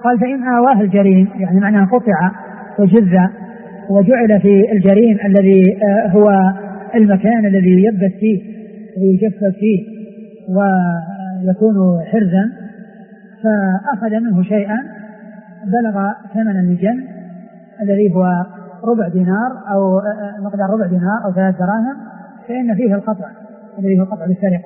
قال فإن آواه الجرين يعني معناه قطع وجذ وجعل في الجرين الذي هو المكان الذي يبت فيه ويجفف فيه ويكون حرزا، فأخذ منه شيئا بلغ ثمن المجن الذي هو ربع دينار أو مقدار ربع دينار أو 3 دراهم، فإن فيه القطع الذي هو قطع بالسرقة.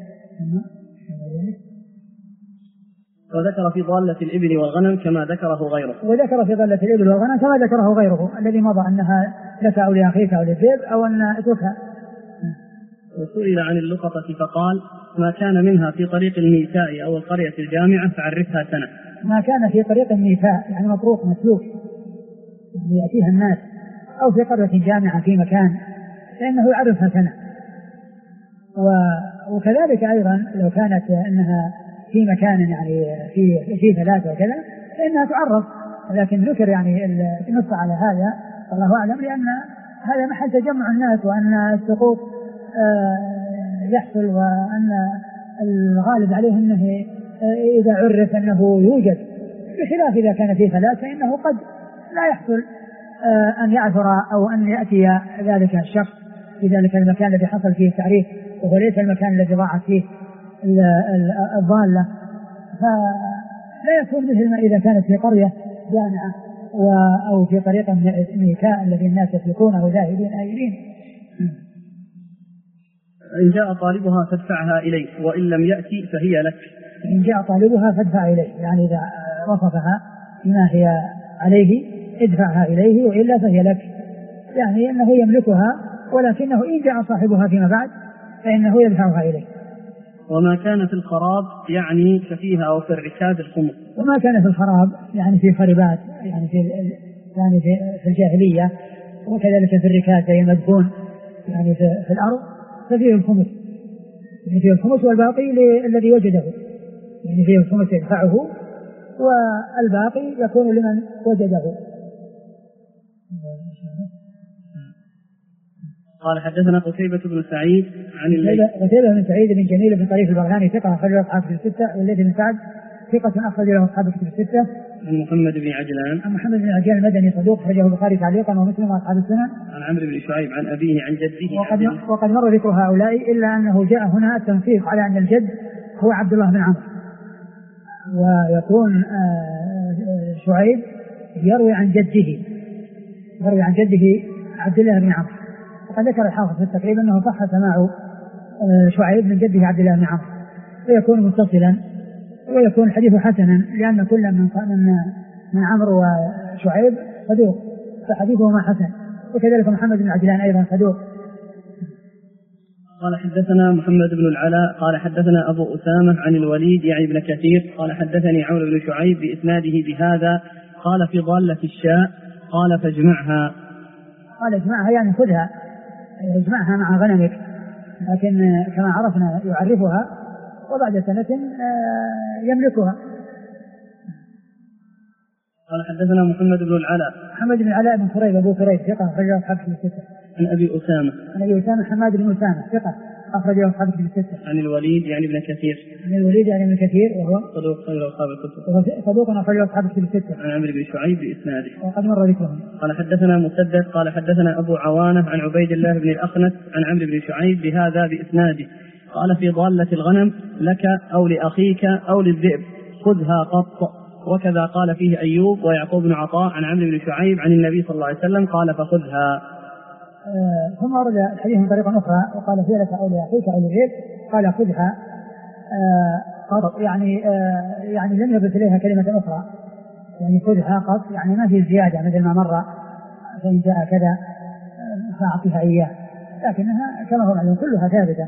وذكر في ضالة الإبل والغنم كما ذكره غيره. وذكر في ضالة الإبل والغنم كما ذكره غيره الذي مضى أنها لك أو لأخيك أو للذئب أو أن اتركها. وسئل عن اللقطة فقال ما كان منها في طريق الميتاء أو القرية الجامعة فعرفها سنة. ما كان في طريق الميتاء يعني مطروق مسلوك يأتيها الناس أو في قرية جامعة في مكان فإنه يعرفها سنة. وكذلك أيضا لو كانت أنها في مكان يعني في ثلاثة وكذا فإنها تعرف، لكن ذكر يعني النص على هذا والله أعلم لأن هذا محل تجمع الناس وأن السقوط يحصل وأن الغالب عليه أنه إذا عرف أنه يوجد، بخلاف إذا كان في ثلاثة فإنه قد لا يحصل أن يعثر أو أن يأتي ذلك الشخص في ذلك المكان الذي حصل فيه التعريف وهو ليس المكان الذي ضاعت فيه الضالة، فلا يكون مثل ما إذا كانت في قرية جامعة أو في طريق ميتاء الذي الناس يسلكونه ذاهبين آيلين. إن جاء طالبها فادفعها إليه وإن لم يأتي فهي لك. إن جاء طالبها فادفع إليه يعني إذا وصفها ما هي عليه ادفعها إليه وإلا فهي لك، يعني أنه يملكها ولكنه إن جاء صاحبها فيما بعد فإنه يدفعها إليه. وما كان في الخراب يعني ففيها أو في الركاز الخمس. وما كان في الخراب يعني في خربات يعني في الجاهلية وكذلك في الركاز أي المدفون يعني في الأرض ففيه الخمس، يعني فيه الخمس والباقي الذي وجده، يعني فيه الخمس يدفعه والباقي يكون لمن وجده. قال حدثنا قتيبة بن سعيد عن الليث. قتيبة بن سعيد بن جميل بن طريف البغلاني ثقة أخرج له أصحاب الكتب الستة، والليث بن سعد ثقة أخرج له أصحاب الكتب الستة. عن محمد بن عجلان. عن محمد بن عجلان المدني صدوق أخرجه البخاري تعليقا ومسلم وأصحاب السنن. عن عمرو بن شعيب عن أبيه عن جده. وقد مر ذكر هؤلاء إلا أنه جاء هنا التنصيص على أن الجد هو عبد الله بن عمرو، ويكون شعيب يروي عن جده عبد الله بن عمرو. وقد ذكر الحافظ في التقريب أنه صح سماع شعيب من جده عبد الله بن عمرو، ويكون متصلا ويكون الحديث حسنا لأن كل من عمرو وشعيب صدوق فحديثهما حسن، وكذلك محمد بن عجلان أيضا صدوق. قال حدثنا محمد بن العلاء قال حدثنا أبو أسامة عن الوليد يعني ابن كثير قال حدثني عمرو بن شعيب بإسناده بهذا قال في ضالة الشاء قال فاجمعها. قال اجمعها يعني خذها اجمعها مع غنمك، لكن كما عرفنا يعرفها وبعد سنة يملكها. قال حدثنا محمد بن العلاء بن كريب أبو كريب ثقة أخرجه أصحاب الكتب الستة. عن أبي أسامة حماد بن أسامة ثقة أخرجه أصحاب الكتب الستة. عن الوليد يعني ابن كثير وهو صدوق أخرجه أصحاب الكتب الستة. عن عمرو بن شعيب بإسناده وقد مر ذكرهم. قال حدثنا مسدد قال حدثنا أبو عوانة عن عبيد الله بن الأخنس عن عمرو بن شعيب بهذا بإسناده قال في ضالة الغنم لك أو لأخيك أو للذئب خذها قط. وكذا قال فيه أيوب ويعقوب بن عطاء عن عمرو بن شعيب عن النبي صلى الله عليه وسلم قال فخذها. ثم ورد الحديث من طريقة أخرى وقال فيه لك أو لأخيك أو للذئب قال خذها قط، يعني لم يضف إليها كلمة أخرى، يعني خذها قط يعني ما في زيادة مثل ما مر فإن جاء كذا فأعطيها إياه، لكنها كما هو معلوم كلها ثابتة.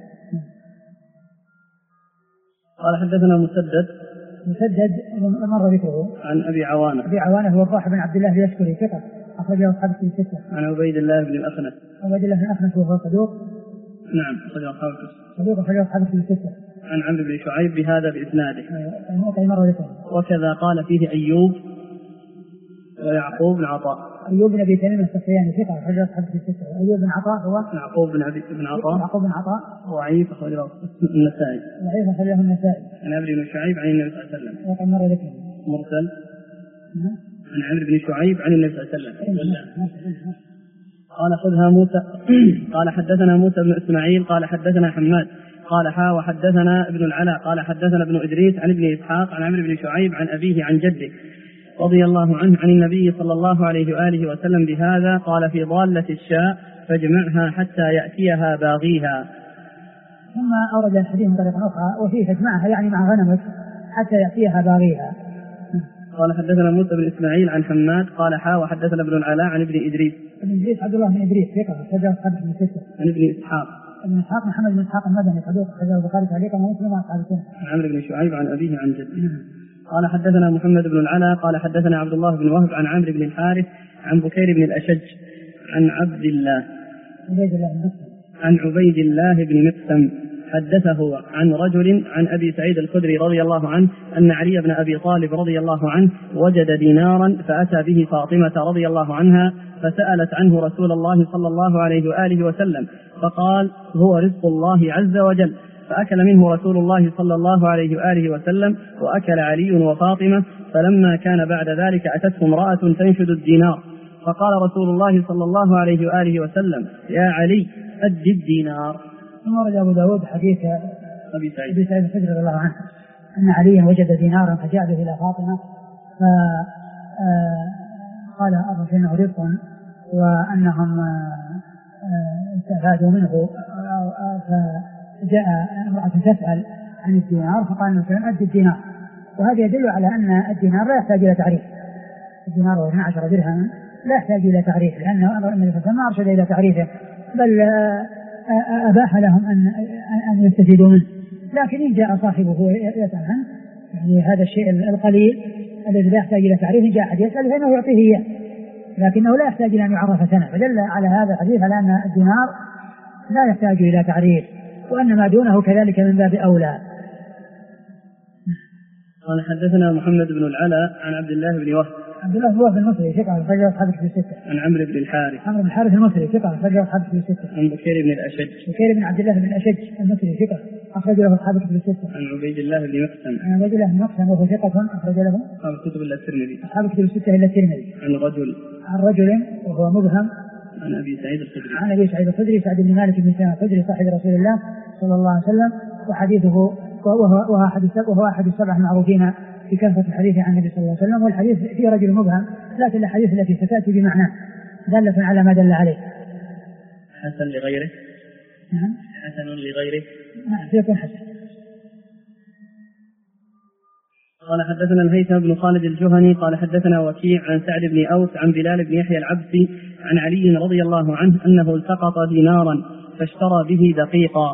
قال حدثنا مسدد مر ذكره. عن أبي عوانة هو الضاحي بن عبد الله اليشكري ثقة أخرجه أصحاب الكتب الستة. عن عبيد الله بن الأخنس وهو صدوق. نعم أخرجه أصحاب الكتب الستة. عن عمرو بن شعيب بهذا بإسناده. مر ذكره. وكذا قال فيه أيوب ويعقوب بن عطاء. أيوب بن أبي تميم السختياني ثقة أخرجه أصحاب الكتب الستة. أيوب بن عطاء هو يعقوب بن عطاء ضعيف أخرجه النسائي. عن عمرو بن شعيب عن النبي صلى الله عليه وسلم. وقد مر ذكره. مرسل عن عمرو بن شعيب عن النبي صلى الله عليه وسلم. قال خذها موسى. قال حدثنا موسى بن إسماعيل قال حدثنا حماد قال وحدثنا ابن العلاء قال حدثنا ابن إدريس عن ابن إسحاق عن عمرو بن شعيب عن أبيه عن جده رضي الله عنه عن النبي صلى الله عليه وآله وسلم بهذا. قال في ضالة الشاء فاجمعها حتى يأتيها باغيها. ثم أورد الحديث من طريقة أخرى وفيه فاجمعها يعني مع غنمك حتى يأتيها باغيها. قال حدثنا موسى بن إسماعيل عن حماد قال وحدثنا ابن العلاء عن ابن إدريس. ابن إدريس عبد الله بن إدريس ثقة أخرجه أصحاب الكتب الستة. عن ابن إسحاق. ابن إسحاق محمد بن إسحاق المدني صدوق أخرجه البخاري تعليقا ومسلم وأصحاب السنة. عن عمرو بن شعيب عن أبيه عن جده. قال حدثنا محمد بن العلاء قال حدثنا عبد الله بن وهب عن عمرو بن الحارث عن بكير بن الأشج عن عبيد الله بن مقسم حدثه عن رجل عن أبي سعيد الخدري رضي الله عنه أن علي بن أبي طالب رضي الله عنه وجد دينارا فأتى به فاطمة رضي الله عنها فسألت عنه رسول الله صلى الله عليه وآله وسلم فقال هو رزق الله عز وجل. فأكل منه رسول الله صلى الله عليه وآله وسلم وأكل علي وفاطمة. فلما كان بعد ذلك أتته امرأة تنشد الدينار فقال رسول الله صلى الله عليه وآله وسلم يا علي أد الدينار. ثم ورد أبو داود حديث أبي سعيد الخدري رضي الله عنه أن عليا وجد دينارا فجاء به إلى فاطمة فقال أظن إنه رزق وأنهم استفادوا منه فجاء امرأة تسأل عن الدينار فقال النبي صلى الله عليه وسلم أد الدينار. وهذا يدل على أن الدينار لا يحتاج إلى تعريف. الدينار 12 درهم لا يحتاج إلى تعريف لأنه النبي صلى الله عليه وسلم ما أرشد إلى تعريفه بل أباح لهم أن يستفيدوا منه. لكن إن جاء صاحبه يسأل عنه يعني هذا الشيء القليل الذي لا يحتاج إلى تعريف جاء أحد يسأل فإنه يعطيه إياه لكنه لا يحتاج إلى أن يعرف سنة. فدل على هذا الحديث على أن الدينار لا يحتاج إلى تعريف وأن ما دونه كذلك من باب أولى. قال حدثنا محمد بن العلاء عن عبد الله بن وهب. عبد الله بن وهب المصري ثقة أخرجه أصحاب الكتب الستة. عن عمرو بن الحارث. عمرو بن الحارث المصري ثقة أخرجه أصحاب الكتب الستة. عن بكير بن الأشج. بكير بن عبد الله بن الأشج المصري ثقة أخرجه أصحاب الكتب الستة. عن عبيد الله بن مقسم. عن عبيد الله بن مقسم وهو ثقة أخرج له أصحاب الكتب إلا الترمذي. أصحاب الكتب الستة إلا الترمذي. عن رجل وهو مبهم. عن أبي سعيد الخدري. عن أبي سعيد الخدري سعد بن مالك بن سنان الخدري صاحب رسول الله صلى الله عليه وسلم وحديثه وهو أحد السبع المعروفين بكثرة الحديث عن النبي صلى الله عليه وسلم. والحديث فيه رجل مبهم لكن الحديث التي ستأتي بمعناه دالة على ما دل عليه. حسن لغيره. نعم. حسن لغيره. نعم سيكون حسن. قال حدثنا الهيثم بن خالد الجهني قال حدثنا وكيع عن سعد بن أوس عن بلال بن يحيى العبسي عن علي رضي الله عنه أنه التقط دينارا فاشترى به دقيقا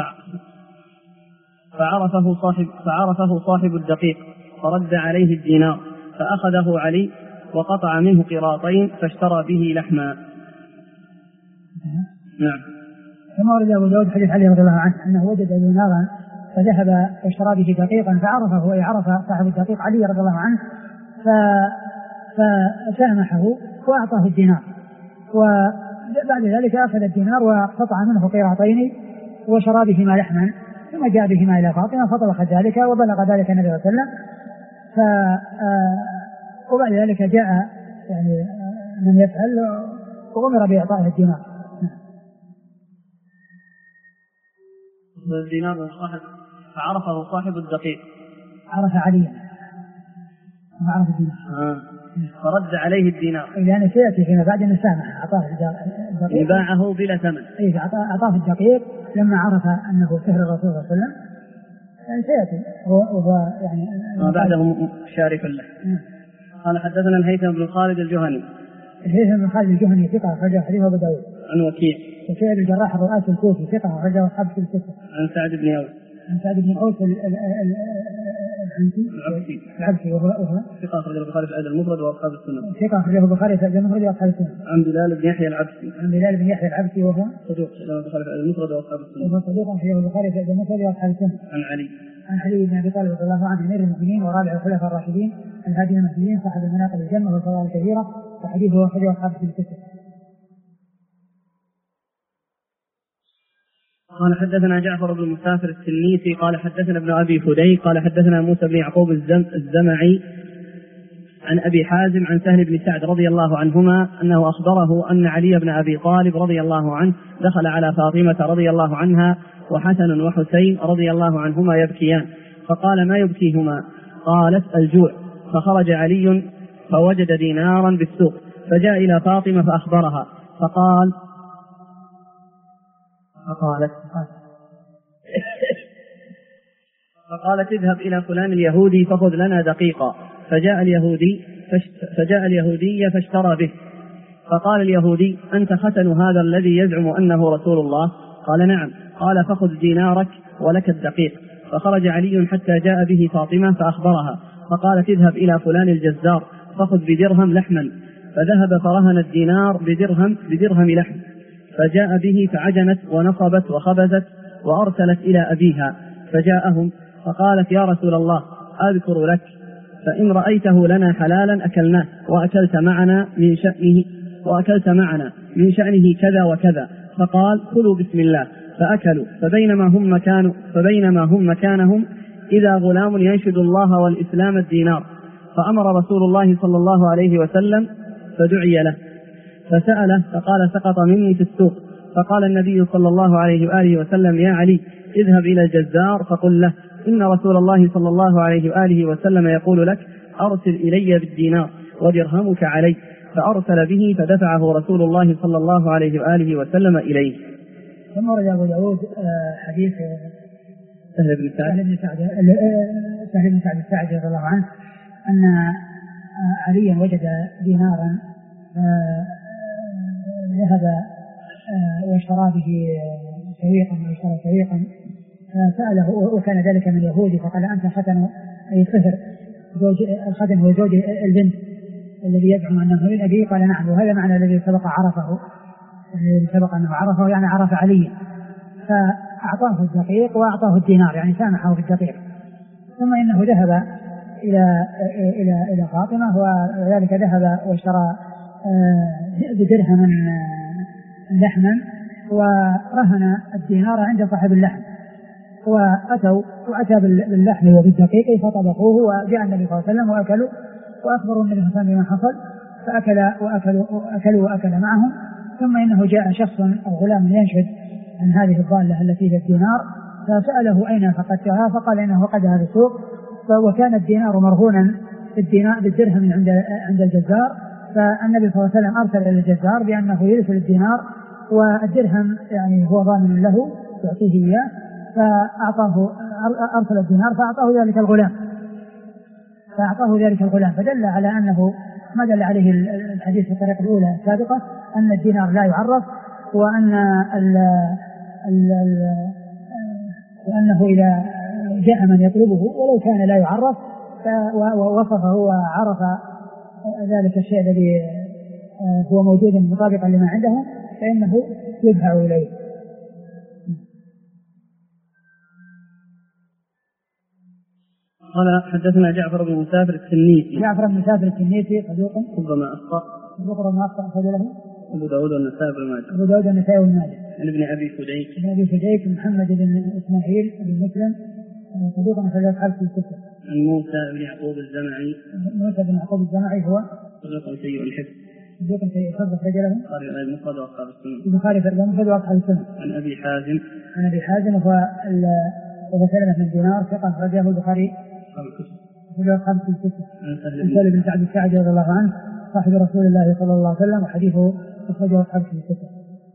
فعرفه صاحب الدقيق فرد عليه الدينار فأخذه علي وقطع منه قراطين فاشترى به لحما. نعم. كما ورد أبو داود حديث علي رضي الله عنه أنه وجد دينارا فذهب واشترى به دقيقا فعرفه وعرف صاحب الدقيق علي رضي الله عنه فسامحه وأعطاه الدينار وبعد ذلك أخذ الدينار وقطع منه قراطين وشرى بهما لحما ثم جاء بهما إلى فاطمة فطبخت ذلك وبلغ ذلك النبي صلى الله عليه وسلم وبعد ذلك جاء يعني من يسأل وأمر بإعطائه الدينار. الدينار فعرفه صاحب الدقيق عرف عليا وعرف الدينار فرد عليه الدينار لأنه سيأتي فيما بعد أن سامح أعطاه الدقيق باعه بلا ثمن. أعطاه الدقيق لما عرف أنه سحر الرسول صلى الله عليه وسلم يعني سيأتي وهو يعني بعده شارفا له. قال حدثنا الهيثم بن خالد الجهني. الهيثم بن خالد الجهني ثقة أخرجه حديث أبو داود. عن وكيع الجراح الرؤاس الكوفي ثقة أخرجه أصحاب الكتب الستة. عن سعد بن أوس. عن سعد بن أوس العبسي وهو ثقة أخرجه البخاري في الأدب المفرد وأصحاب السنن. ثقة أخرجه البخاري في الأدب المفرد وأصحاب السنن. عن بلال بن يحيى العبسي. عن بلال بن يحيى العبسي وهو صدوق أخرجه البخاري في الأدب المفرد وأصحاب السنن. وهو صدوق أخرجه البخاري في الأدب المفرد وأصحاب السنن. عن علي بن أبي طالب رضي الله عنه أمير المؤمنين ورابع الخلفاء الراشدين الهادي المهديين صاحب المناقب الجنة والفضائل الكبيرة وحديثه أخرجه أصحاب الكتب الستة. قال حدثنا جعفر بن مسافر التنيسي قال حدثنا ابن أبي فديك قال حدثنا موسى بن يعقوب الزمعي عن أبي حازم عن سهل بن سعد رضي الله عنهما أنه أخبره أن علي بن أبي طالب رضي الله عنه دخل على فاطمة رضي الله عنها وحسن وحسين رضي الله عنهما يبكيان، فقال: ما يبكيهما؟ قالت: الجوع. فخرج علي فوجد دينارا بالسوق، فجاء إلى فاطمة فأخبرها، فقالت: اذهب إلى فلان اليهودي فخذ لنا دقيقا. فجاء اليهودي فاشترى به. فقال اليهودي: أنت ختن هذا الذي يزعم أنه رسول الله؟ قال: نعم. قال: فخذ دينارك ولك الدقيق. فخرج علي حتى جاء به فاطمة فأخبرها، فقالت: اذهب إلى فلان الجزار فخذ بدرهم لحما. فذهب فرهن الدينار بدرهم لحم، فجاء به فعجنت ونصبت وخبزت وأرسلت إلى أبيها، فجاءهم فقالت: يا رسول الله، أذكر لك، فإن رأيته لنا حلالا أكلناه، وأكلت معنا من شأنه كذا وكذا. فقال: كلوا بسم الله. فأكلوا. فبينما هم مكانهم إذا غلام ينشد الله والإسلام الدينار، فأمر رسول الله صلى الله عليه وسلم فدعي له فسأله، فقال: سقط مني في السوق. فقال النبي صلى الله عليه وآله وسلم: يا علي، اذهب إلى الجزار فقل له: إن رسول الله صلى الله عليه وآله وسلم يقول لك: أرسل إلي بالدينار ودرهمك علي. فأرسل به فدفعه رسول الله صلى الله عليه وآله وسلم إليه. ثم ورد أبو داود حديث سهل بن سعد الساعدي رضي الله عنه أن عليا وجد دينارا ذهب واشترى به سويقا فسأله، وكان ذلك من يهودي، فقال: أنت ختن أي صهر الختن هو زوج البنت الذي يزعم أنه من أبيه؟ قال: نعم. وهذا معنى الذي سبق أنه عرفه، يعني عرف عليا، فأعطاه الدقيق وأعطاه الدينار، يعني سامحه في الدقيق. ثم إنه ذهب إلى فاطمة، وذلك ذهب واشترى بدرهم لحما ورهن الدينار عند صاحب اللحم، وأتى باللحم وبالدقيق فطبخوه، وجاء النبي صلى الله عليه وسلم وأكلوا، وأخبروا النبي صلى الله عليه وسلم بما حصل، فأكلوا وأكل معهم. ثم إنه جاء شخص أو غلام ينشد عن هذه الضالة التي هي الدينار، فسأله: أين فقدتها؟ فقال: إنه فقدها في السوق. وكان الدينار مرهونا بالدرهم عند الجزار، فالنبي صلى الله عليه وسلم أرسل إلى الجزار بأنه يرسل الدينار، والدرهم يعني هو ضامن له يعطيه إياه، أرسل الدينار فأعطاه ذلك الغلام. فدل على أنه ما دل عليه الحديث في الطريقة الأولى السابقة، أن الدينار لا يعرف، وأنه إذا جاء من يطلبه ولو كان لا يعرف ووصفه وعرف ذلك الشيء الذي هو موجود مطابقا لما عنده فإنه يدفع إليه. قال: حدثنا جعفر بن مسافر التنيسي صدوق ربما أخطأ له أبو داود والنسائي والماجه. عن ابن أبي فديك محمد بن إسماعيل بن مسلم صدوق أخرج أصحاب الستة. عن موسى بن يعقوب الزمعي هو صدوق سيء الحفظ أخرج له المفرد وأصحاب السنة. عن أبي حازم وهو سلمة بن دينار ثقة أخرجه البخاري أصحاب الستة. عن سهل بن سعد الساعدي رضي الله عنه صاحب رسول الله صلى الله عليه وسلم، وحديثه أخرجه أصحاب الستة.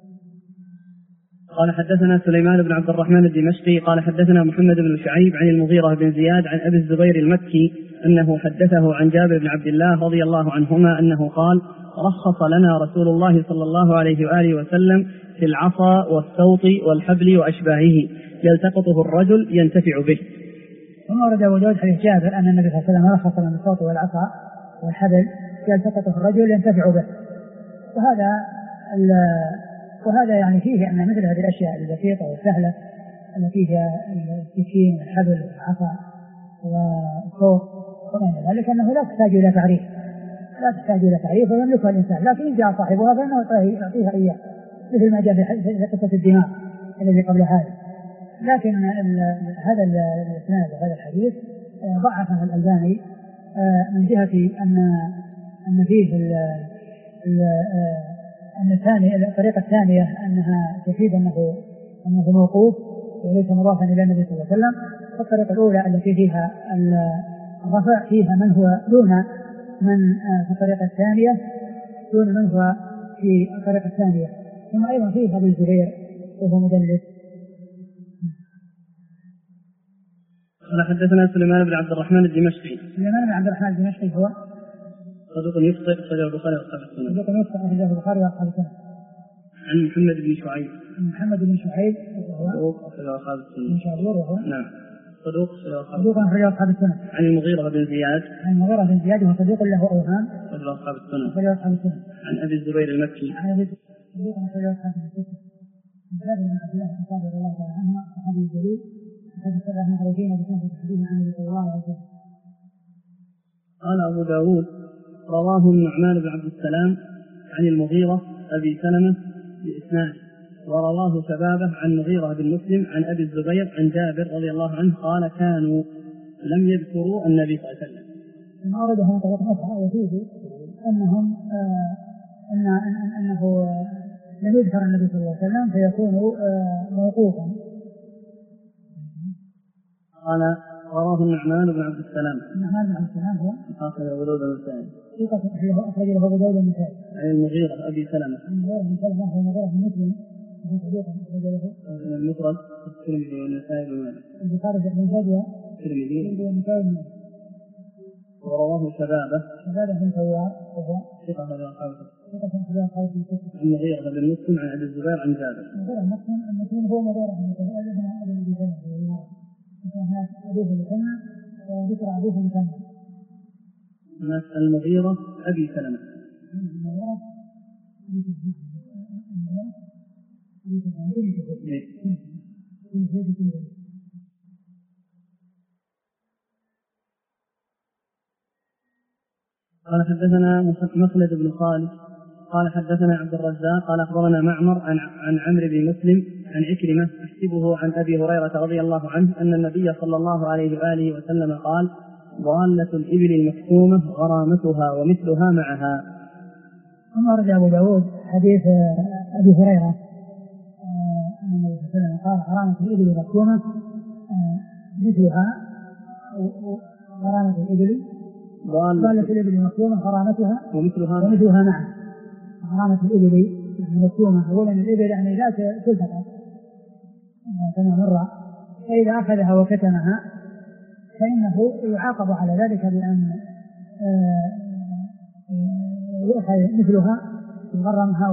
قال: حدثنا سليمان بن عبد الرحمن الدمشقي قال: حدثنا محمد بن شعيب عن المغيرة بن زياد عن أبي الزبير المكي أنه حدثه عن جابر بن عبد الله رضي الله عنهما أنه قال: رخص لنا رسول الله صلى الله عليه وآله وسلم في العصا والسوط والحبل وأشباهه يلتقطه الرجل ينتفع به. ثم ورد أبو داود حديث جابر أن النبي صلى الله عليه وسلم رخص لنا السوط والعصا والحبل يلتقطه الرجل ينتفع به. وهذا يعني فيه أن مثل هذه الأشياء البسيطة والسهلة التي فيها السكين والحبل والعصا والصوت وغير ذلك أنه لا تحتاج إلى تعريف ويملكها الإنسان، لكن إن جاء صاحبها فإنه يعطيها إياه، مثل ما جاء في قصة الدينار الذي قبل هذا. لكن هذا الإسناد هذا الحديث ضعفه الألباني من جهة أن فيه أن الطريقة الثانية أنها تفيد أنه موقوف وليس مضافا إلى النبي صلى الله عليه وسلم. والطريقة الأولى التي فيها الرفع فيها من هو دون من في الطريقة الثانية دون من هو في الطريقة الثانية. ثم أيضا فيه أبي الزبير وهو مدلس. قال حدثنا سليمان بن عبد الرحمن الدمشقي. سليمان بن عبد الرحمن الدمشقي هو صدوق يخطئ أخرجه البخاري وأصحاب السنن. صدوق يخطئ أخرجه البخاري وأصحاب السنن. عن محمد بن شعيب. محمد بن شعيب صدوق أخرجه أصحاب السنن. بن شعيب وهو نعم صدوق أخرجه أصحاب السنن. عن المغيرة بن زياد. عن المغيرة بن زياد وهو صدوق له أوهام أخرجه أصحاب السنن. أخرجه أصحاب السنن. عن أبي الزبير المكي. عن أبي صدوق أخرجه أصحاب السنن. عن جابر بن عبد الله بن ثابت رضي الله تعالى عنه صحابي الجليل وقد سبق معروفين بكثرة الحديث عن النبي صلى الله عليه وسلم. قال أبو داود رواه النعمان بن عبد السلام عن المغيرة أبي سلمة بإسناده، ورواه شبابه عن مغيرة بن مسلم عن أبي الزبير عن جابر رضي الله عنه قال كانوا لم يذكروا النبي صلى الله عليه وسلم. ما أرده من طريق أخرى يفيد أنهم أنه لم يذكر النبي صلى الله عليه وسلم فيكون موقوفا. قال رواه النعمان بن عبد السلام. النعمان بن عبد السلام هو أخرج أبو داود النسائي. أخرج له أبو داود النسائي. عن المغيرة أبي سلمة. عن المغيرة بن سلمة هو المغيرة بن مسلم وهو صديق أخرج له المفرد الترمذي والنسائي بن ماجه. البخاري بن ماجه الترمذي والنسائي بن ماجه. ورواه شبابه بن سوار وهو ثقة أخرج أصحاب الكتب. عن المغيرة بن مسلم عن أبي الزبير عن جابر. المغيرة بن مسلم هو مغيرة بن مسلم أبي سلمة كان أبوه مثنى وذكر أبوه مثنى. المغيرة أبي سلمة. قال حدثنا مخلد بن خالد قال حدثنا عبد الرزاق قال أخبرنا معمر عن عمرو بن مسلم عن عكرمة أحسبه عن أبي هريرة رضي الله عنه أن النبي صلى الله عليه وآله وسلم قال ضالة الإبل المكتومة غرامتها ومثلها معها. ثم رجع أبو داود حديث أبي هريرة أن النبي صلى الله عليه وسلم قال غرامة الإبل المكتومة مثلها غرامة الإبل ضالة الإبل المكتومة غرامتها ومثلها معها. غرامة الإبل المكتومة أولا الإبل يعني لا تلتقط كما مر، فإذا أخذها وكتمها فإنه يعاقب على ذلك بأن يؤخذ مثلها يغرمها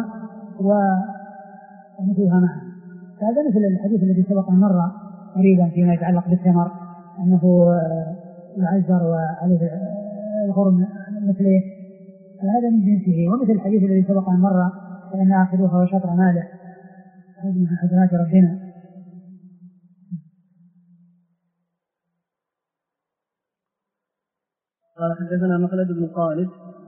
ومثلها معها. هذا مثل الحديث الذي سبق مر قريبا فيما يتعلق بالثمر أنه يعزر وعليه الغرم مثله، فهذا من جنسه. ومثل الحديث الذي سبق مر فإن آخذوها وشطر ماله هذه من حسنات ربنا. قال حدثنا مخلد بن خالد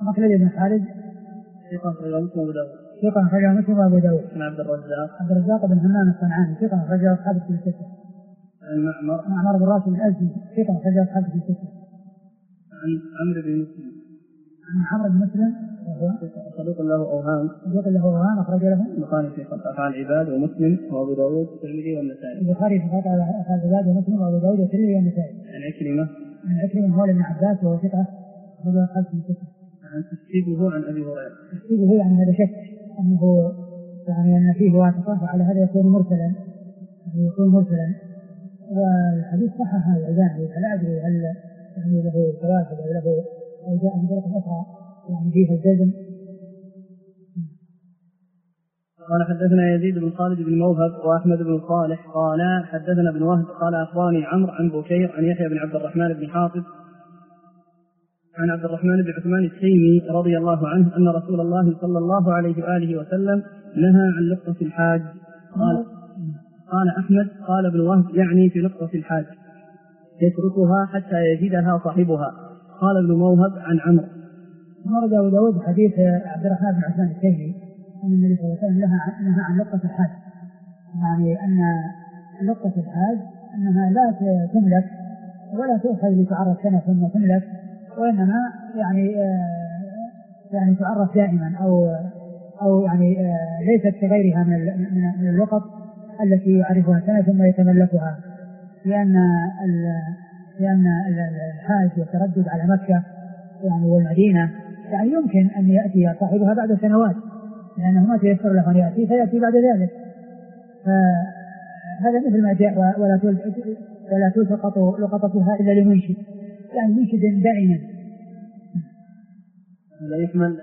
ثقة أخرجه مسلم وأبو داود. عن عبد الرزاق بن همام الصنعاني ثقة أخرجه أصحاب الكتب الستة. عن معمر بن راشد الأزدي ثقة أخرجه أصحاب الكتب الستة. عن عمرو بن مسلم عمرو بن مسلم وهو صدوق له أوهام أخرج له البخاري في خلق أفعال العباد ومسلم وأبو داود والترمذي والنسائي. البخاري في خلق أفعال العباد ومسلم وأبو داود والترمذي والنسائي. عن عكرمة مولى ابن عباس وهو ثقة أخرج أصحاب الكتب. عن تسكيبه عن أبي هريرة. تسكيبه يعني هذا شك أنه يعني أن فيه واسطة وعلى هذا يكون مرسلا والحديث صحح الألباني فلا أدري هل يعني له توافق أو له أو جاء من طرق أخرى يعني فيها الجزم. قال حدثنا يزيد بن خالد بن موهب وأحمد بن صالح قال حدثنا ابن وهب قال أخبرني عمرو عن بكير عن يحيى بن عبد الرحمن بن حاطب عن عبد الرحمن بن عثمان التيمي رضي الله عنه أن رسول الله صلى الله عليه وآله وسلم نهى عن لقطة الحاج. قال أحمد قال ابن وهب يعني في لقطة الحاج يتركها حتى يجدها صاحبها. قال ابن موهب عن عمرو. ورد أبو داود حديث عبد الرحمن بن عثمان التيمي أن النبي صلى الله عليه وسلم نهى عن لقطة الحاج، يعني أن لقطة الحاج أنها لا تملك ولا تؤخذ لتعرض سنة ثم تملك وإنما يعني تعرف دائما أو يعني ليست كغيرها من اللقط التي يعرفها سنة ثم يتملكها، لأن الحاج يتردد على مكة يعني والمدينة يعني يمكن أن يأتي صاحبها بعد سنوات، لأنه ما تيسر له أن يأتي فيأتي بعد ذلك. فهذا مثل ما جاء ولا تلتقط لقطتها إلا لمنشد، يعني منشد دائما. لا يكمل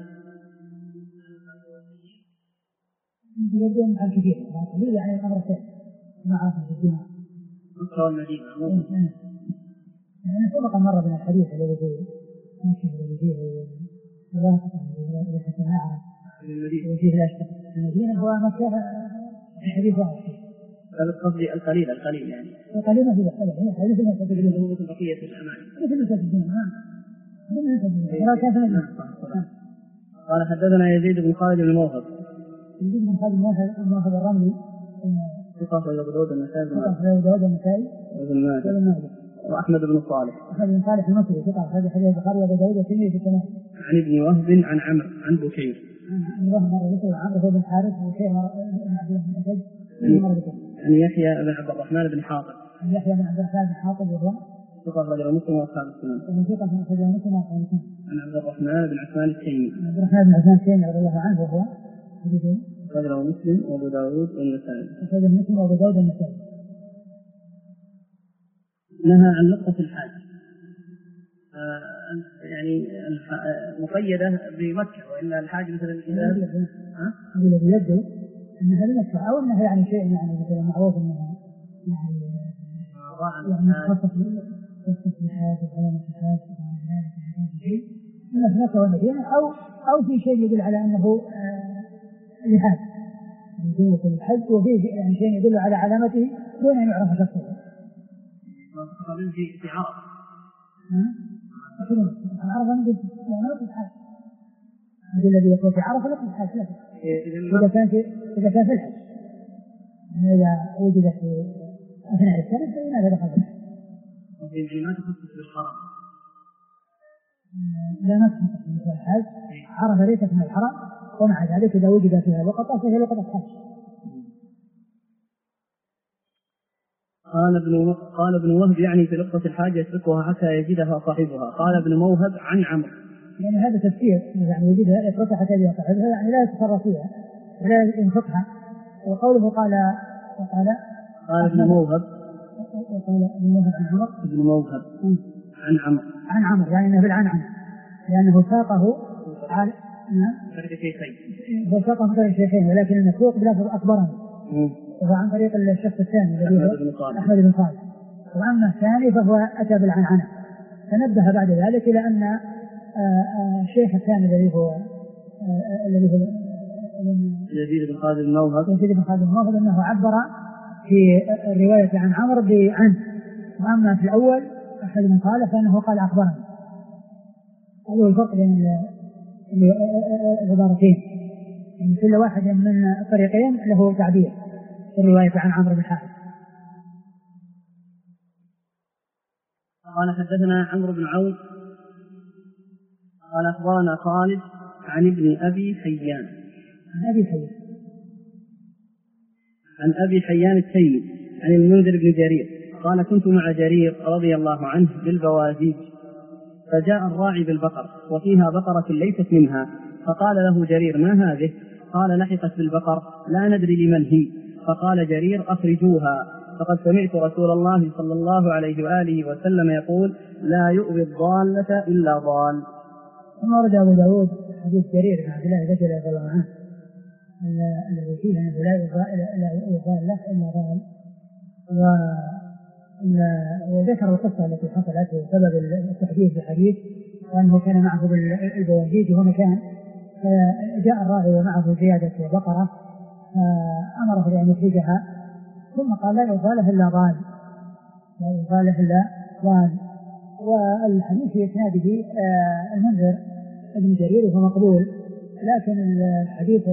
يبدون عن كثير يعني الأمر الثاني ما عرفنا في الدين مكة والمدينة. يعني سبق مرة من الحديث الذي فيه الواقع التي نعرف وفيه لا شك المدينة ومكة الحديث واحد. هذا قصدي القليل يعني القليل ما في بحثه حديث ما تدري له مثل بقية الأماني مثل الدين. قال حدثنا يزيد بن خالد بن موهب. يزيد بن خالد بن موهب الرملي ثقة أبو داود النسائي وابن ماجه وأحمد بن صالح. أحمد بن صالح المصري ثقة هذا حديث البخاري وأبو داود والترمذي في التمام. عن ابن وهب عن عمرو عن بكير. عن وهب مرة ذكر عمرو بن حارث وبكير بن عبد الله بن أسد. عن يحيى بن عبد الرحمن بن حاطب. عن يحيى بن عبد الرحمن بن حاطب وهو ثقة رجل مسلم وأصحاب السنن. ومن ثقة من أصحاب مسلم وأصحاب السنن. عن عبد الرحمن بن عثمان التيمي. عبد الرحمن بن عثمان التيمي رضي الله عنه وهو حديثه رجل مسلم وأبو داود والنسائي. أخرجه مسلم وأبو داود والنسائي. نهى عن لقطة الحاج يعني مقيدة بمكة، وإلا الحاج مثلا الذي يبدو أنها بمكة أو أنها يعني شيء يعني مثلا معروف أنها يعني خاصة بالحاج وعلامة الحاج شيء من مكة والمدينة أو في شيء يدل على أنه لحاج من دون الحج، وفيه يعني شيء يدل على علامته دون أن يعرف شخصه. في عرب عرفة نقول لا تتحاج هذا الذي يكون في عرفة لا تتحاج إذا كان في الحج إذا وجد في أثناء السنة فلماذا دخل الحج؟ ما تخصص بالحرم لا ما تخصص بالحج. عرفة ليست من الحرم، ومع ذلك إذا وجد فيها لقطة فهي لقطة حج. قال ابن وهب يعني في لقطة الحاجة يتركها حتى يجدها صاحبها. قال ابن موهب عن عمرو يعني هذا تفسير يعني يجدها يتركها حتى يجدها صاحبها يعني لا يتصرف فيها ولا ينفقها. وقوله قال ابن موهب وقال ابن موهب عن عمرو يعني انه بالعنعنة لانه ساقه على ساقه من طريق شيخين، ولكن المسوق بلفظ اكبرني وهو عن طريق الشخص الثاني الذي هو أحمد بن صالح. وأما الثاني فهو أتى بالعنعنة. فنبه بعد ذلك إلى أن الشيخ الثاني الذي هو يزيد بن خالد الموهب أنه عبر في الرواية عن عمرو بعن، وأما في الأول أحمد بن صالح فإنه قال أخبرنا. هذا الفرق بين العبارتين، يعني كل واحد من الطريقين له تعبير. الرواية عن عمرو بن حارث. قال حدثنا عمرو بن عوف قال أخبرنا خالد عن ابن أبي حيان عن أبي حيان التيمي عن المنذر بن جرير قال كنت مع جرير رضي الله عنه بالبوازيج، فجاء الراعي بالبقر وفيها بقرة ليست منها، فقال له جرير ما هذه؟ قال لحقت بالبقر لا ندري لمن هي. فقال جرير أخرجوها، فقد سمعت رسول الله صلى الله عليه وآله وسلم يقول لا يؤذي الضالة إلا ضال. ثم ورد أبو داود حديث جرير بن عبد الله رضي الله عنه الذي فيه أنه لا يؤذي الضالة إلا ضال، وذكر القصة التي حصلت بسبب التحديث بالحديث وأنه كان معه بالبوازيج وهو مكان، فجاء الراعي ومعه زيادة بقرة أمره بأن يخرجها، ثم قال لا يضاله إلا ضال. والحديث في إسناده المنذر ابن جرير وهو مقبول، لكن الحديث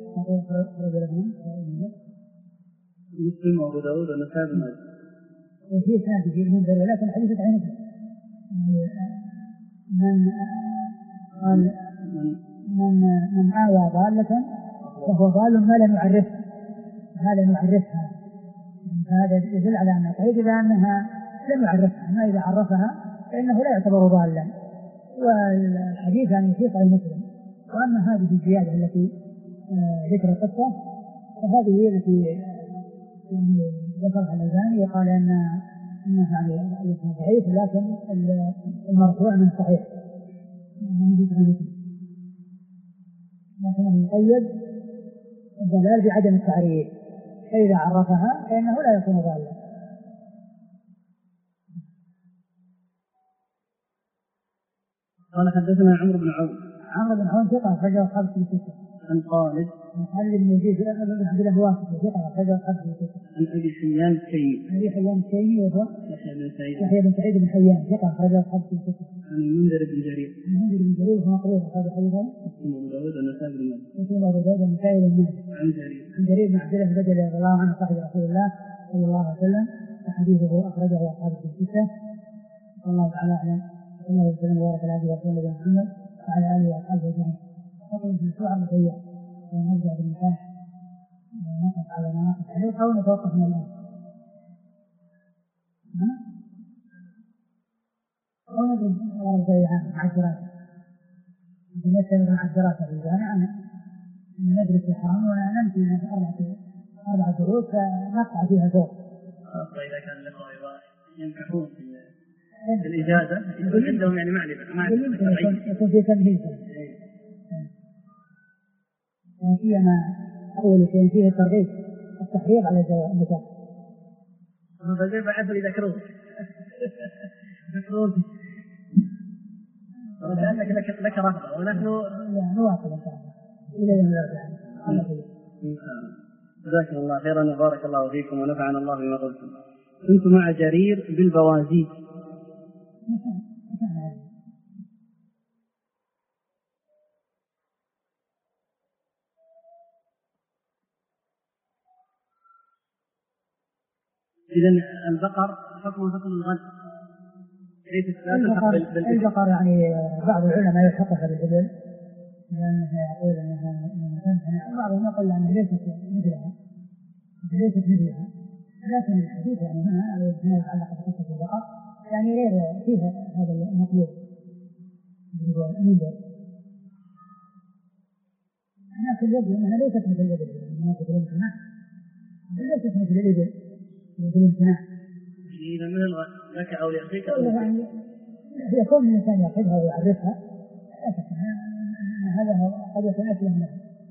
مسلم وأبو داود والنسائي وفي إسناده المنذر، ولكن الحديث ضعيف من قال من آوى ضالة فهو ضال ما لم يعرفها، هذا يعرفها، هذا يدل على أن القيد بأنها لم يعرفها، أما إذا عرفها فإنه لا يعتبر ضالا. والحديث عن يسيق المسلم. وأما هذه الزيادة التي ذكر القصة فهذه هي التي ذكرها الألباني وقال أنها ضعيف، لكن المرفوع من صحيح لكنه يقيد الضلال بعدم التعريف، فإذا عرفها فإنه لا يكون ضالا. قال حدثنا عمرو بن عون ثقة أخرجه أصحاب الكتب الستة. عن خالد بن يزيد بن عبد الله الواسطي ثقة أخرجه أصحاب الكتب الستة. عن أبي حيان التيمي وهو يحيى بن سعيد بن حيان ثقة أخرجه أصحاب الكتب الستة. عن المنذر بن جرير هو مقبول أخرجه حديثا أبو داود والنسائي بن ماجه. عن جرير بن عبد الله البجلي رضي الله عنه صاحب رسول الله صلى الله عليه وسلم وحديثه أخرجه أصحاب الكتب الستة. والله تعالى أعلم. الله وسلم وبارك على عبده ورسوله محمد وعلى آله وأصحابه أجمعين. نقول في السوء المتيّع ونرجع بالنكاح ونقف على ما نقف عليه أو نتوقف من الآن أو نضرب مع الدراسة نستمر مع الدراسة في الجامعة ندرس الحرام ونمشي 4 دروس نقطع فيها فوق. إذا كان لهم ينفعون في الإجازة يكون عندهم يعني معرفة يكون في تمهيد فيما أول شيء فيه الترغيب التحريض على النكاح. فزي بعثوا يذكرون لأنك لك رغبة ونحن نواصل إن شاء الله إلى يوم الأربعاء. جزاكم الله خيرا وبارك الله فيكم ونفعنا الله بما قلتم. كنت مع جرير بالبوازيك. إذن البقر حكم الغنم البقر يعني بعض العلماء يحقق بالإبل لأنه يقول أنها بعضهم يقول أنها ليست مثلها لكن الحديث يعني هنا يتعلق بقصة البقر يعني غير فيها هذا المطلوب لكن يبدو أنها ليست مثل الإبل ليست مثل الإبل بالامتناع. إذا من لك أو لأخيك يعني يكون الإنسان يأخذها ويعرفها هذا قد يكون أسلم منه.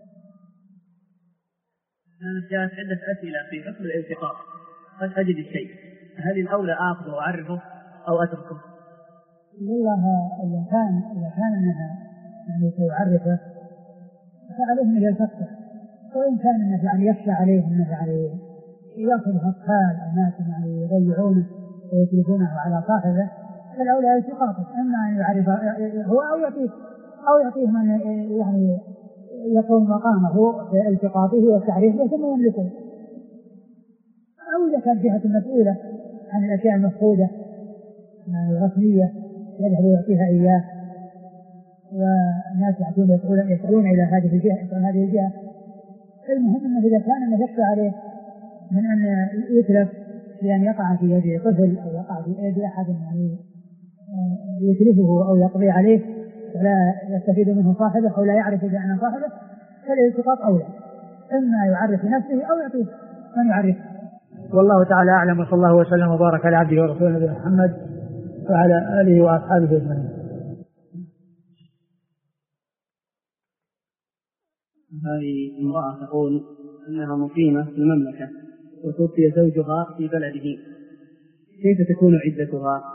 أنا جاءت عدة أسئلة في حكم الالتقاط قد أجد الشيء هل الأولى آخذه وأعرفه أو أتركه؟ والله إذا كان أنها يعني تعرفه فعليه أن يلتقطه، وإن كان أنه يعني يخشى عليه أنه يعني يأخذ أطفال الناس يعني يضيعونه ويتركونه على صاحبه فالأولى التقاطه، أما أن يعرف هو أو يعطيه من يعني يقوم مقامه في التقاطه والتعريف ثم يملكه، أو إذا كان جهة مسؤولة عن الأشياء المفقودة الرسمية يذهب ويعطيها إياه والناس يسألون إلى هذه الجهة. المهم أنه إذا كان أنه يخشى عليه من أن يتلف بأن يقع في يد طفل أو يقع في يد أحد يعني يتلفه أو يقضي عليه ولا يستفيد منه صاحبه أو لا يعرف بأنه صاحبه فالالتقاط أولى، إما يعرف نفسه أو يعطيه من يعرف. والله تعالى أعلم وصلى الله وسلم وبارك على عبده ورسوله محمد وعلى آله وأصحابه أجمعين. هذه امرأة تقول أنها مقيمة في المملكة وتوفي زوجها في بلده، كيف تكون عدتها؟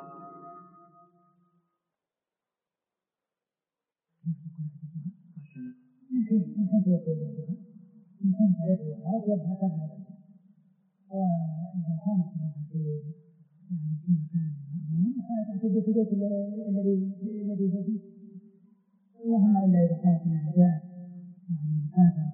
اللهم إلا إذا كانت من الرجال هذا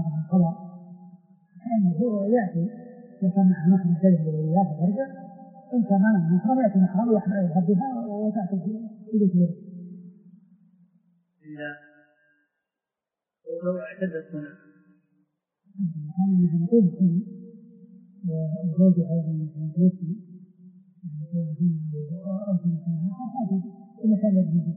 الخبر فإنه يأتي يسمع نحن سلم وإياه فرجع أنت ما محرم يأتي محرم يهديها وتأتي إلى كبير. ولو اعتدت هنا هذا مثل نقول هنا وزوجها يعني توفي أو في مكانها هذا المكان الجديد.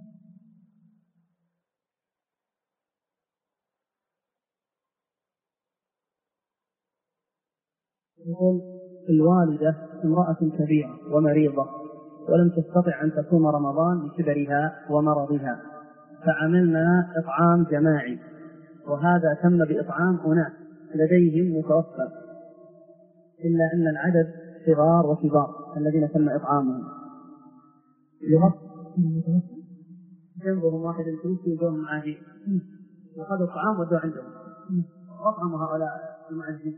يقول الوالدة امرأة كبيرة ومريضة ولم تستطع أن تصوم رمضان لكبرها ومرضها، فعملنا إطعام جماعي، وهذا تم بإطعام أناس لديهم متوفى، إلا أن العدد صغار وكبار الذين تم إطعامهم. جنبهم واحد توفي وجوهم معه وخذوا الطعام ودوا عندهم وأطعموا هؤلاء المعزين.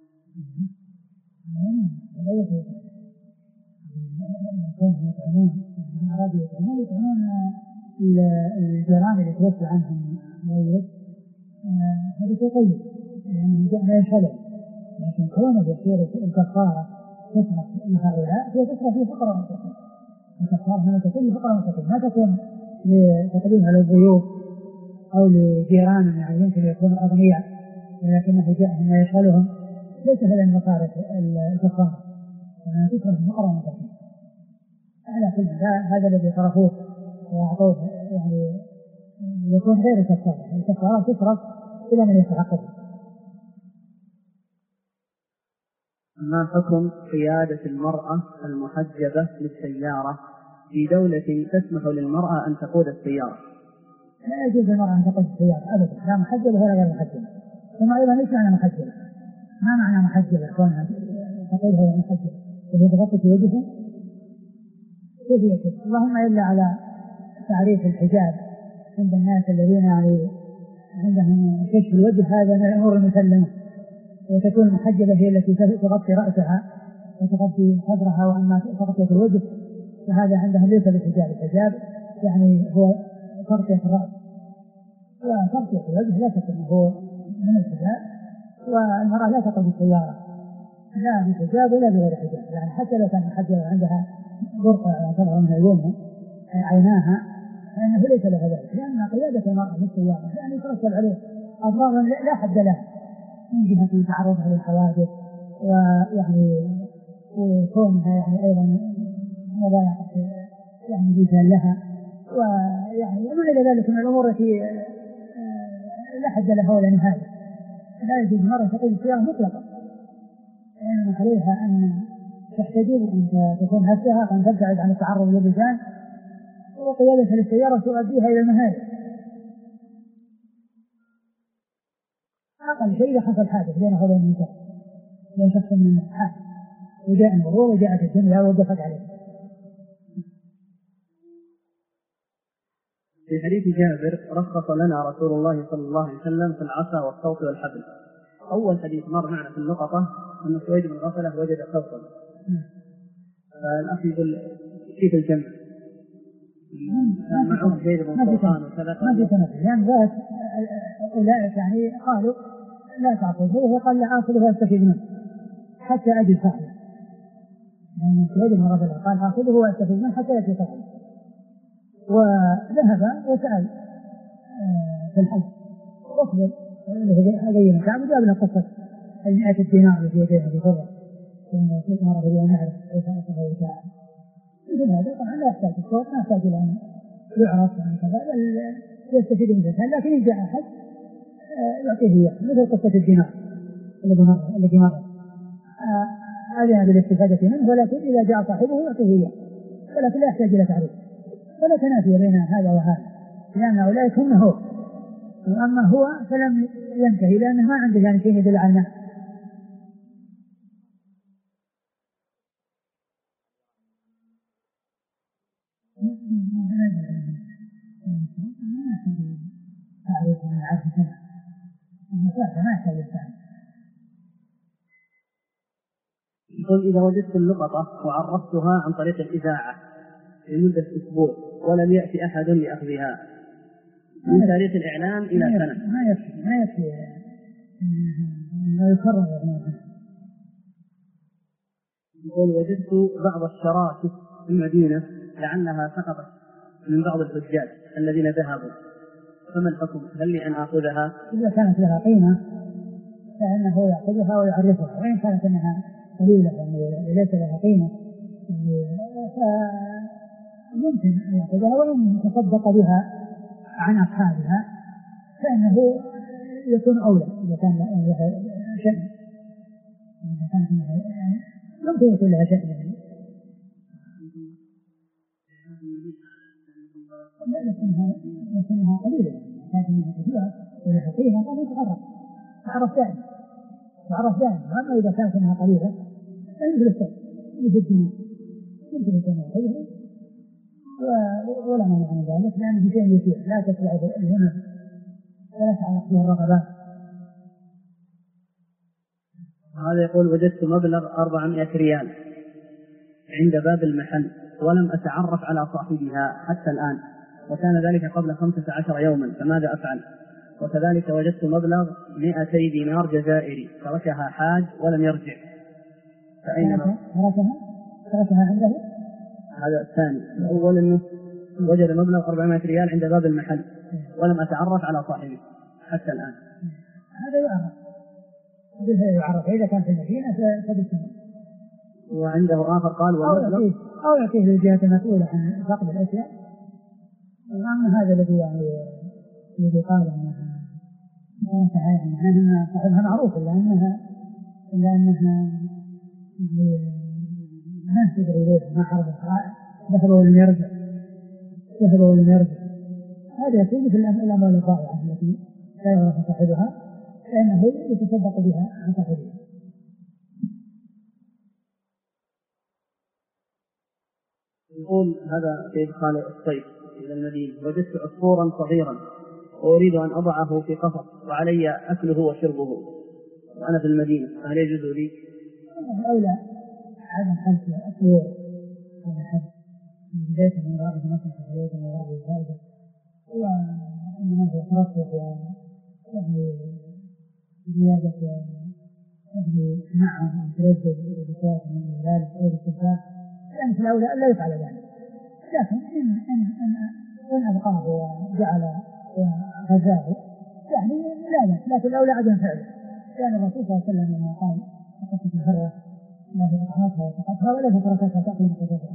يطعمون الجيران اللي توفي عنهم ميت، هذا شيء طيب يعني لا يشغله، لكن كونه يصير الكفارة تسرق لهؤلاء هي تسرق في فقراء المساكين. الكفارة هنا تكون لفقراء المساكين، ما تكون لتقديمها للضيوف أو لجيران يعني يمكن يكونوا أغنياء لكنه جاءهم ما يشغلهم، ليس هذا المصارف الكفارة، وأنها تسرق لفقراء المساكين. على كل هذا الذي صرفوه وأعطوه يعني يكون غير الكفارة، الكفارة تصرف إلى من يستحقه. ما حكم قيادة المرأة المحجبة للسيارة في دولة تسمح للمرأة أن تقود السيارة؟ لا يجوز للمرأة أن تقود السيارة أبدا، لا محجبة ولا غير محجبة. ثم أيضا ليس معنى محجبة، ما معنى محجبة كونها تقودها غير محجبة؟ إذا تغطت وجهها كيف يكون؟ اللهم إلا على تعريف الحجاب عند الناس الذين يعني عندهم كشف الوجه، هذا من الأمور المسلمة، وتكون المحجبة هي التي تغطي رأسها وتغطي صدرها، وأما تغطية الوجه فهذا عندهم ليس بالحجاب. الحجاب يعني هو تغطية الرأس، وتغطية الوجه لا تكون هو من الحجاب. والمرأة لا تقود السيارة لا بحجاب ولا بغير حجاب، يعني حتى لو كان محجبة عندها برقع تظهر من عيونها عيناها فإنه ليس لها ذلك، لأن قيادة المرأة بالسيارة يعني يترتب عليه أضرار لا حد لها، من جهة تعرضها للحوادث ويعني وكونها يعني أيضا مضايقة يعني رجال لها، ويعني وما إلى ذلك من الأمور التي لا حد لها ولا نهاية. لا يجوز المرأة تقود السيارة مطلقا، لأن عليها أن تحتجب أن تكون هزها أن تبتعد عن التعرض للرجال، وقيادة للسيارة تؤديها إلى المهالك. أقل شيء إذا حصل حادث بينه وبين النساء، بين شخص من الناس حادث وجاء المرور وجاءت الدنيا ووقفت عليه. في حديث جابر رخص لنا رسول الله صلى الله عليه وسلم في العصا والصوت والحبل. أول حديث مر معنا في اللقطة أن سويد بن غفلة وجد صوتا. الأخ يقول كيف الجمع؟ معه زيد بن طوخان وكذا ما في تنفي، لأن ذات أولئك يعني قالوا لا تعطيه، وقال لا آخذه واستفيد منه حتى أجد صاحبه، لأن سويد بن غفلة قال آخذه واستفيد منه حتى يأتي صاحبه، وذهب وسأل في الحج وأخبر هذه مكان وجاب له قصة 100 دينار في يديه بفضل ثم كل مرة هو نعرف كيف أخذه وساعد. مثل هذا طبعا لا يحتاج الصوت، ما يحتاج إلى أن يعرف عن كذا، بل يستفيد من ذلك. لكن إن جاء أحد يعطيه إياه، مثل قصة الدينار الذي مر أذن بالاستفادة منه، ولكن إذا جاء صاحبه يعطيه إياه، ولكن لا يحتاج إلى تعريف، ولا تنافي بين هذا وهذا، لأن أولئك هم هو، وأما هو فلم ينتهي لأنه ما عنده يعني شيء يدل على الناس. يقول إذا وجدت اللقطة وعرفتها عن طريق الإذاعة لمدة أسبوع ولم يأتي أحد لأخذها من تاريخ الإعلام إلى سنة، ما يكفي لا يكرر يقول وجدت بعض الشراكف في المدينة لعلها سقطت من بعض الحجاج الذين ذهبوا، فما الحكم؟ هل لي أن آخذها؟ إذا كانت لها قيمة فإنه يأخذها ويعرفها، وإن كانت أنها قليلة يعني ليس لها قيمة فممكن أن يأخذها، وإن تصدق بها عن أصحابها فإنه يكون أولى إذا كان لها شأن، ممكن يكون لها شأن يعني. لكنها قليلة كانت منها كثيرة ولها قيمة فلا تعرف دائما. وأما إذا كانت منها قليلة فإنه للسبب مثل الدين يمكن يكون يأخذها ولا مانع من ذلك، لأنه شيء يسير لا تتبع الهمم ولا تعلق به الرغبات. هذا يقول وجدت مبلغ 400 ريال عند باب المحل ولم أتعرف على صاحبها حتى الآن، وكان ذلك قبل 15 يوما، فماذا أفعل؟ وكذلك وجدت مبلغ 200 دينار جزائري تركها حاج ولم يرجع، فأين تركها عنده؟ هذا الثاني. الأول أنه وجد مبلغ 400 ريال عند باب المحل ولم أتعرف على صاحبه حتى الآن. هذا يعرف إذا كان في المدينة فبالسنة. وعنده آخر قال أو يعطيه للجهة المسؤولة عن فقد الأشياء. أما هذا الذي قال أنها صاحبها معروف إلا أنها ما تدري ليه ما حرب دخلوا ولم يرجع. هذا يكون مثل الأموال الضائعة التي لا يعرف صاحبها فإنه يتصدق بها عن صاحبها. يقول هذا في إدخال الصيف إلى المدينة وجدت عصفورا صغيرا وأريد أن أضعه في قفص وعلي أكله وشربه وأنا في المدينة، فهل يجوز لي؟ أولى عدم حلف العصفور هذا حلف من بداية من وراء مصر وبداية من وراء الفائدة، وإنما هو ترفق يعني زيادة يعني معه أن تردد بصوات من ذلك أو بالتفاح، لأن في الأولى لا يفعل ذلك. لكن إن أبقاه وجعل غزاه يعني لا، لكن الأولى عدم فعله، لأن الرسول صلى الله عليه وسلم قال فقط الحرة لا تقطعها وتقطعها ولا تتركها تأكل مقدسها.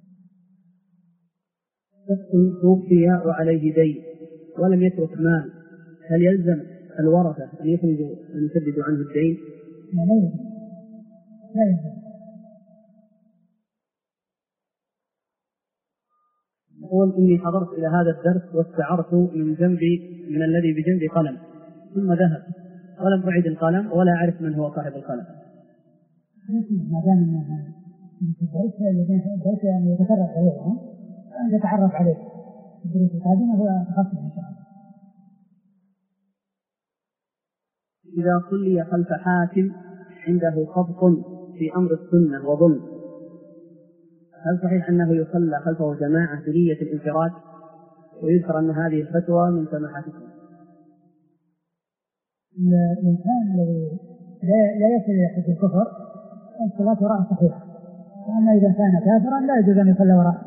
توفي وعليه دين ولم يترك مال، هل يلزم الورثة أن يخرجوا أن يسددوا عنه الدين؟ لا يلزم. يقول إني حضرت إلى هذا الدرس واستعرت من الذي بجنبي قلم ثم ذهب ولم أعد القلم ولا أعرف من هو صاحب القلم. ما دام أنها الدرس يعني يتفرق عليها أن يتعرف عليه الدروس القادمة هو تخصص إن شاء الله. إذا صلي خلف حاكم عنده صدق في أمر السنة وظلم، هل صحيح أنه يصلى خلفه جماعة بنية الانفراد؟ ويذكر أن هذه الفتوى من سماحتكم. الإنسان الذي لا يصل إلى حد الكفر الصلاة وراءه صحيحة، وأما إذا كان كافرا لا يجوز أن يصلى وراءه.